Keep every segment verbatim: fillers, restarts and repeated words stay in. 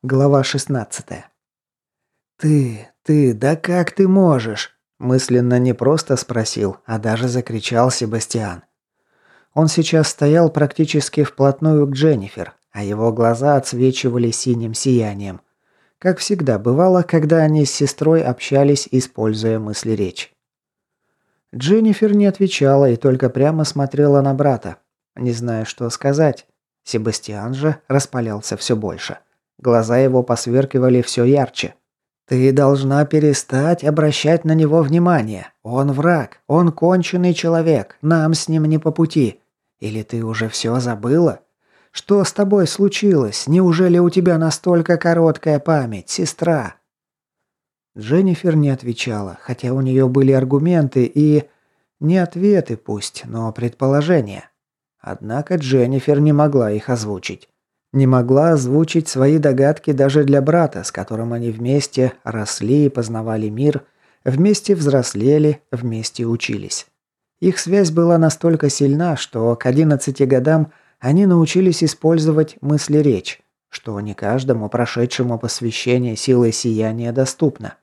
Глава шестнадцатая. «Ты, ты, да как ты можешь?» Мысленно не просто спросил, а даже закричал Себастьян. Он сейчас стоял практически вплотную к Дженнифер, а его глаза отсвечивали синим сиянием. Как всегда бывало, когда они с сестрой общались, используя мысли-речь. Дженнифер не отвечала и только прямо смотрела на брата, не зная, что сказать. Себастьян же распалялся все больше. Глаза его посверкивали все ярче. «Ты должна перестать обращать на него внимание. Он враг, он конченый человек, нам с ним не по пути. Или ты уже все забыла? Что с тобой случилось? Неужели у тебя настолько короткая память, сестра?» Дженнифер не отвечала, хотя у нее были аргументы и... Не ответы пусть, но предположения. Однако Дженнифер не могла их озвучить. Не могла озвучить свои догадки даже для брата, с которым они вместе росли и познавали мир, вместе взрослели, вместе учились. Их связь была настолько сильна, что к одиннадцати годам они научились использовать мысли-речь, что не каждому прошедшему посвящение силой сияния доступно.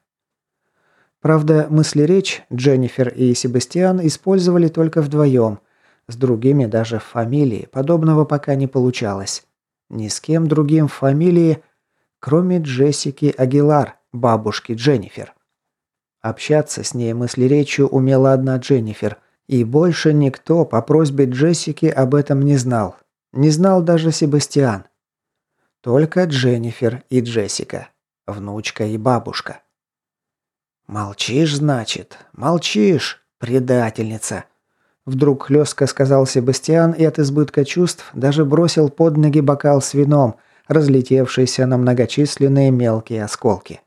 Правда, мысли-речь Дженнифер и Себастьян использовали только вдвоем, с другими даже в фамилии подобного пока не получалось. Ни с кем другим в фамилии, кроме Джессики Агилар, бабушки Дженнифер. Общаться с ней мыслеречью умела одна Дженнифер, и больше никто по просьбе Джессики об этом не знал. Не знал даже Себастьян. Только Дженнифер и Джессика, внучка и бабушка. «Молчишь, значит? Молчишь, предательница!» Вдруг хлестко сказал Себастьян и от избытка чувств даже бросил под ноги бокал с вином, разлетевшийся на многочисленные мелкие осколки.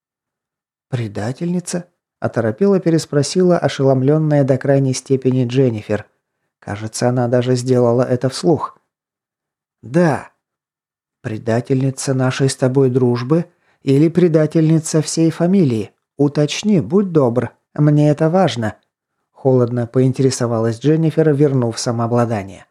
«Предательница?» – оторопела переспросила ошеломленная до крайней степени Дженнифер. Кажется, она даже сделала это вслух. «Да». «Предательница нашей с тобой дружбы или предательница всей фамилии? Уточни, будь добр, мне это важно». Холодно поинтересовалась Дженнифер, вернув самообладание.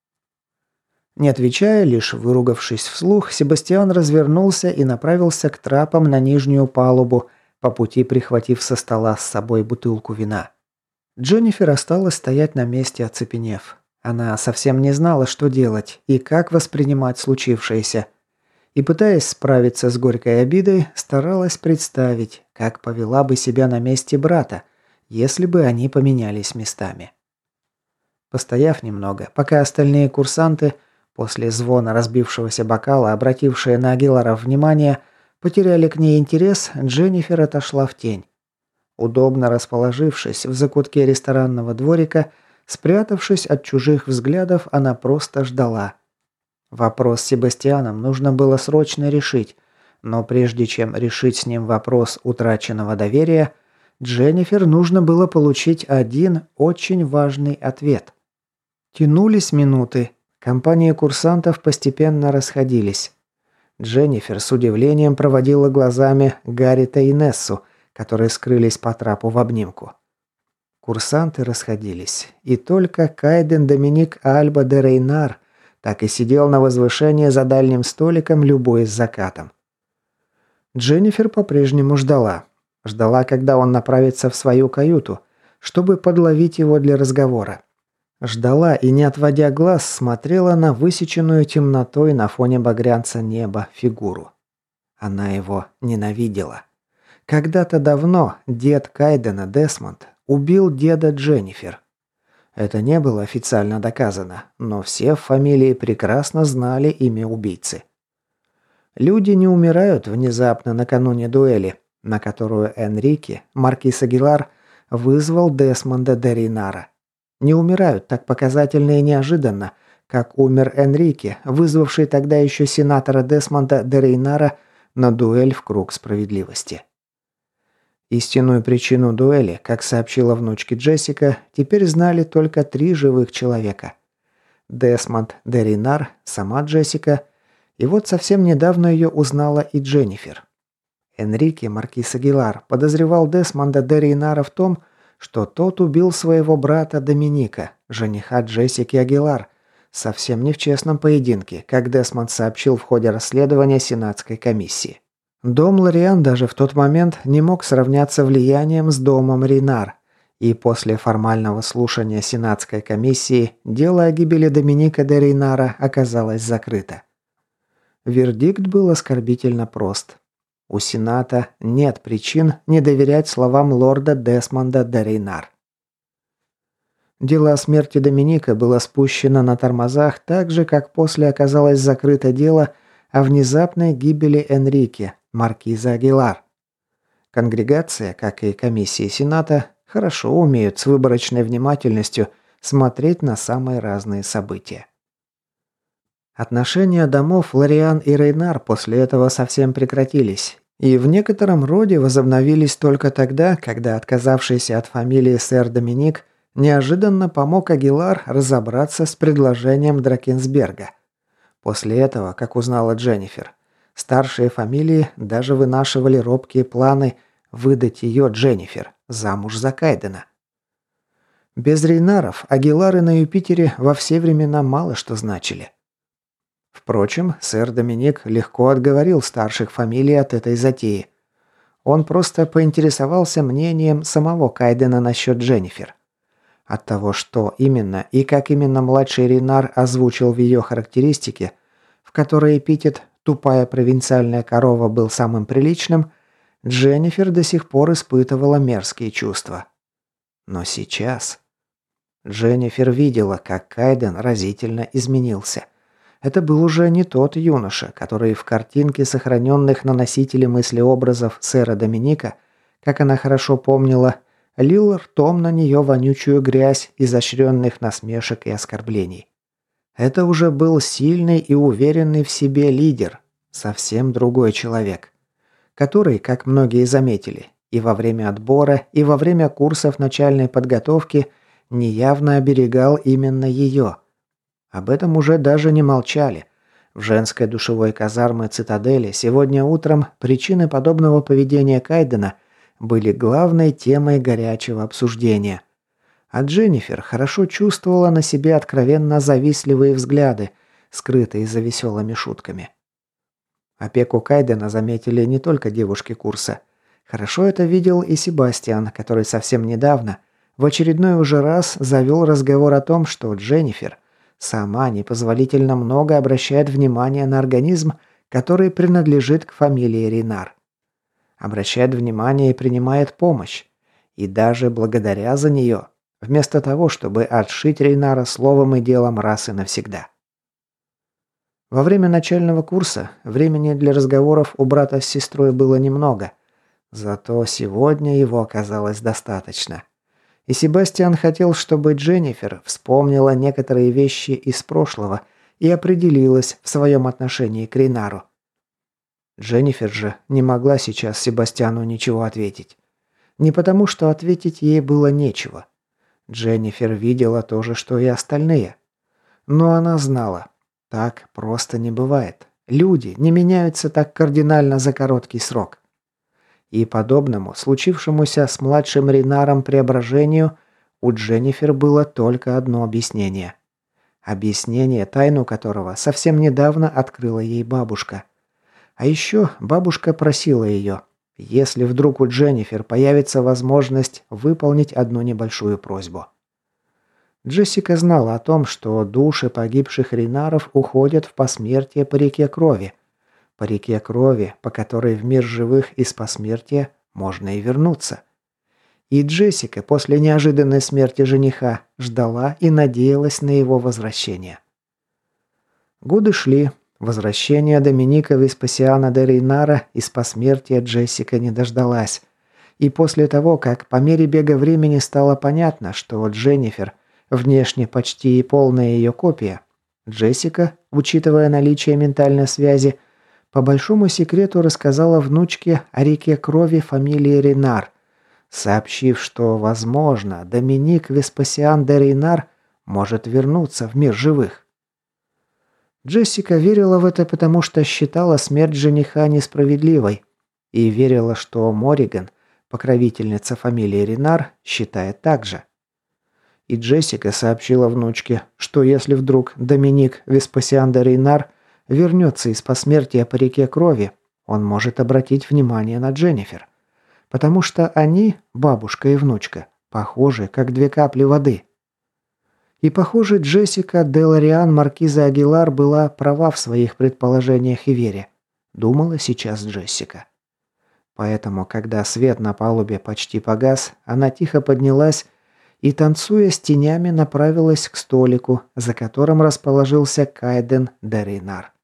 Не отвечая, лишь выругавшись вслух, Себастьян развернулся и направился к трапам на нижнюю палубу, по пути прихватив со стола с собой бутылку вина. Дженнифер осталась стоять на месте, оцепенев. Она совсем не знала, что делать и как воспринимать случившееся. И, пытаясь справиться с горькой обидой, старалась представить, как повела бы себя на месте брата, если бы они поменялись местами. Постояв немного, пока остальные курсанты, после звона разбившегося бокала, обратившие на Агиларов внимание, потеряли к ней интерес, Дженнифер отошла в тень. Удобно расположившись в закутке ресторанного дворика, спрятавшись от чужих взглядов, она просто ждала. Вопрос с Себастьяном нужно было срочно решить, но прежде чем решить с ним вопрос утраченного доверия, Дженнифер нужно было получить один очень важный ответ. Тянулись минуты. Компании курсантов постепенно расходились. Дженнифер с удивлением проводила глазами Гаррита и Нессу, которые скрылись по трапу в обнимку. Курсанты расходились, и только Кайден Доминик Альба де Рейнар так и сидел на возвышении за дальним столиком, любуясь закатом. Дженнифер по-прежнему ждала. Ждала, когда он направится в свою каюту, чтобы подловить его для разговора. Ждала и, не отводя глаз, смотрела на высеченную темнотой на фоне багрянца неба фигуру. Она его ненавидела. Когда-то давно дед Кайдена, Десмонд, убил деда Дженнифер. Это не было официально доказано, но все в фамилии прекрасно знали имя убийцы. Люди не умирают внезапно накануне дуэли, на которую Энрике, маркиз Агилар, вызвал Десмонда де Рейнара. Не умирают так показательно и неожиданно, как умер Энрике, вызвавший тогда еще сенатора Десмонда де Рейнара на дуэль в круг справедливости. Истинную причину дуэли, как сообщила внучке Джессика, теперь знали только три живых человека. Десмонд де Рейнар, сама Джессика, и вот совсем недавно ее узнала и Дженнифер. Энрике, маркиз Агилар, подозревал Десмонда де Рейнара в том, что тот убил своего брата Доминика, жениха Джессики Агилар, Совсем не в честном поединке, как Десмонд сообщил в ходе расследования Сенатской комиссии. Дом Лориан даже в тот момент не мог сравняться влиянием с домом Рейнар, и после формального слушания Сенатской комиссии дело о гибели Доминика де Рейнара оказалось закрыто. Вердикт был оскорбительно прост. У Сената нет причин не доверять словам лорда Десмонда де Рейнар. Дело о смерти Доминика было спущено на тормозах так же, как после оказалось закрыто дело о внезапной гибели Энрике, маркиза Агилар. Конгрегация, как и комиссии Сената, хорошо умеют с выборочной внимательностью смотреть на самые разные события. Отношения домов Лориан и Рейнар после этого совсем прекратились, и в некотором роде возобновились только тогда, когда отказавшийся от фамилии сэр Доминик неожиданно помог Агилар разобраться с предложением Дракенсберга. После этого, как узнала Дженнифер, старшие фамилии даже вынашивали робкие планы выдать ее, Дженнифер, замуж за Кайдена. Без Рейнаров Агилары на Юпитере во все времена мало что значили. Впрочем, сэр Доминик легко отговорил старших фамилий от этой затеи. Он просто поинтересовался мнением самого Кайдена насчет Дженнифер. От того, что именно и как именно младший Рейнар озвучил в ее характеристике, в которой эпитет «тупая провинциальная корова» был самым приличным, Дженнифер до сих пор испытывала мерзкие чувства. Но сейчас... Дженнифер видела, как Кайден разительно изменился. Это был уже не тот юноша, который в картинке, сохраненных на носителе мыслеобразов сэра Доминика, как она хорошо помнила, лил ртом на нее вонючую грязь изощренных насмешек и оскорблений. Это уже был сильный и уверенный в себе лидер, совсем другой человек, который, как многие заметили, и во время отбора, и во время курсов начальной подготовки неявно оберегал именно ее. Об этом уже даже не молчали. В женской душевой казарме цитадели сегодня утром причины подобного поведения Кайдена были главной темой горячего обсуждения. А Дженнифер хорошо чувствовала на себе откровенно завистливые взгляды, скрытые за веселыми шутками. Опеку Кайдена заметили не только девушки курса. Хорошо это видел и Себастьян, который совсем недавно, в очередной уже раз, завел разговор о том, что Дженнифер сама непозволительно много обращает внимания на организм, который принадлежит к фамилии Рейнар. Обращает внимание и принимает помощь. И даже благодаря за нее, вместо того, чтобы отшить Рейнара словом и делом раз и навсегда. Во время начального курса времени для разговоров у брата с сестрой было немного. Зато сегодня его оказалось достаточно. И Себастьян хотел, чтобы Дженнифер вспомнила некоторые вещи из прошлого и определилась в своем отношении к Рейнару. Дженнифер же не могла сейчас Себастьяну ничего ответить. Не потому, что ответить ей было нечего. Дженнифер видела то же, что и остальные. Но она знала, так просто не бывает. Люди не меняются так кардинально за короткий срок. И подобному, случившемуся с младшим Рейнаром преображению, у Дженнифер было только одно объяснение. Объяснение, тайну которого совсем недавно открыла ей бабушка. А еще бабушка просила ее, если вдруг у Дженнифер появится возможность выполнить одну небольшую просьбу. Джессика знала о том, что души погибших Рейнаров уходят в посмертие по реке крови. По реке крови, по которой в мир живых из посмертия можно и вернуться. И Джессика после неожиданной смерти жениха ждала и надеялась на его возвращение. Годы шли. Возвращения Доминика Веспасиана де Рейнара из посмертия Джессика не дождалась. И после того, как по мере бега времени стало понятно, что Дженнифер внешне почти и полная ее копия, Джессика, учитывая наличие ментальной связи, по большому секрету рассказала внучке о реке крови фамилии Рейнар, сообщив, что, возможно, Доминик Веспасиан де Рейнар может вернуться в мир живых. Джессика верила в это, потому что считала смерть жениха несправедливой, и верила, что Мориган, покровительница фамилии Рейнар, считает так же. И Джессика сообщила внучке, что если вдруг Доминик Веспасиан де Рейнар вернется из посмертия по реке крови, он может обратить внимание на Дженнифер. Потому что они, бабушка и внучка, похожи, как две капли воды. И, похоже, Джессика де Лориан маркиза Агилар была права в своих предположениях и вере. Думала сейчас Джессика. Поэтому, когда свет на палубе почти погас, она тихо поднялась и, танцуя с тенями, направилась к столику, за которым расположился Кайден де Рейнар.